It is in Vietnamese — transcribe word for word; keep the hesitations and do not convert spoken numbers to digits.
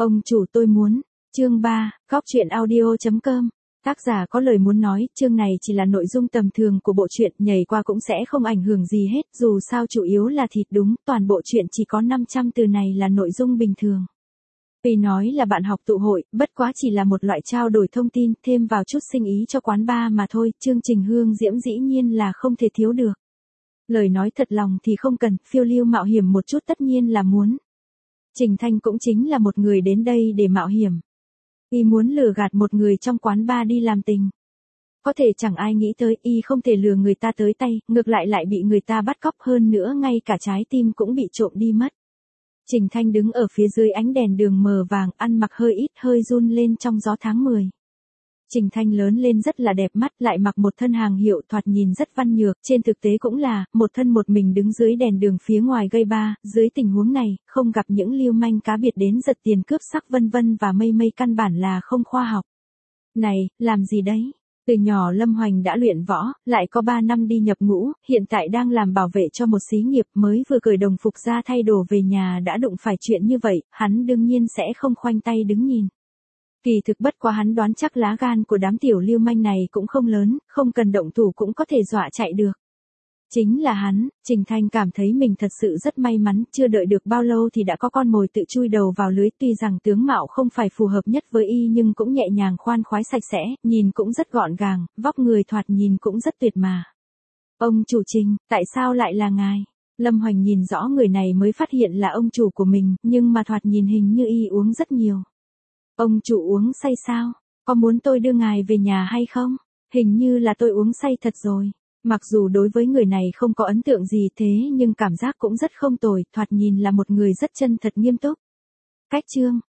Ông chủ tôi muốn. Chương ba, Góc truyện audio chấm com. Tác giả có lời muốn nói, chương này chỉ là nội dung tầm thường của bộ truyện, nhảy qua cũng sẽ không ảnh hưởng gì hết, dù sao chủ yếu là thịt đúng, toàn bộ truyện chỉ có năm trăm từ này là nội dung bình thường. Vì nói là bạn học tụ hội, bất quá chỉ là một loại trao đổi thông tin, thêm vào chút sinh ý cho quán bar mà thôi, chương trình hương diễm dĩ nhiên là không thể thiếu được. Lời nói thật lòng thì không cần, phiêu lưu mạo hiểm một chút tất nhiên là muốn. Trình Thanh cũng chính là một người đến đây để mạo hiểm. Y muốn lừa gạt một người trong quán bar đi làm tình. Có thể chẳng ai nghĩ tới Y không thể lừa người ta tới tay, ngược lại lại bị người ta bắt cóc, hơn nữa ngay cả trái tim cũng bị trộm đi mất. Trình Thanh đứng ở phía dưới ánh đèn đường mờ vàng, ăn mặc hơi ít, hơi run lên trong gió tháng mười. Trình Thanh lớn lên rất là đẹp mắt, lại mặc một thân hàng hiệu thoạt nhìn rất văn nhược, trên thực tế cũng là, một thân một mình đứng dưới đèn đường phía ngoài gây ba, dưới tình huống này, không gặp những lưu manh cá biệt đến giật tiền cướp sắc vân vân và mây mây căn bản là không khoa học. Này, làm gì đấy? Từ nhỏ Lâm Hoành đã luyện võ, lại có ba năm đi nhập ngũ, hiện tại đang làm bảo vệ cho một xí nghiệp, mới vừa cởi đồng phục ra thay đồ về nhà đã đụng phải chuyện như vậy, hắn đương nhiên sẽ không khoanh tay đứng nhìn. Kỳ thực bất quá hắn đoán chắc lá gan của đám tiểu lưu manh này cũng không lớn, không cần động thủ cũng có thể dọa chạy được. Chính là hắn, Trình Thanh cảm thấy mình thật sự rất may mắn, chưa đợi được bao lâu thì đã có con mồi tự chui đầu vào lưới, tuy rằng tướng mạo không phải phù hợp nhất với Y nhưng cũng nhẹ nhàng khoan khoái sạch sẽ, nhìn cũng rất gọn gàng, vóc người thoạt nhìn cũng rất tuyệt mà. Ông chủ Trình, tại sao lại là ngài? Lâm Hoành nhìn rõ người này mới phát hiện là ông chủ của mình, nhưng mà thoạt nhìn hình như Y uống rất nhiều. Ông chủ uống say sao? Có muốn tôi đưa ngài về nhà hay không? Hình như là tôi uống say thật rồi. Mặc dù đối với người này không có ấn tượng gì thế nhưng cảm giác cũng rất không tồi, thoạt nhìn là một người rất chân thật nghiêm túc. Cách chương,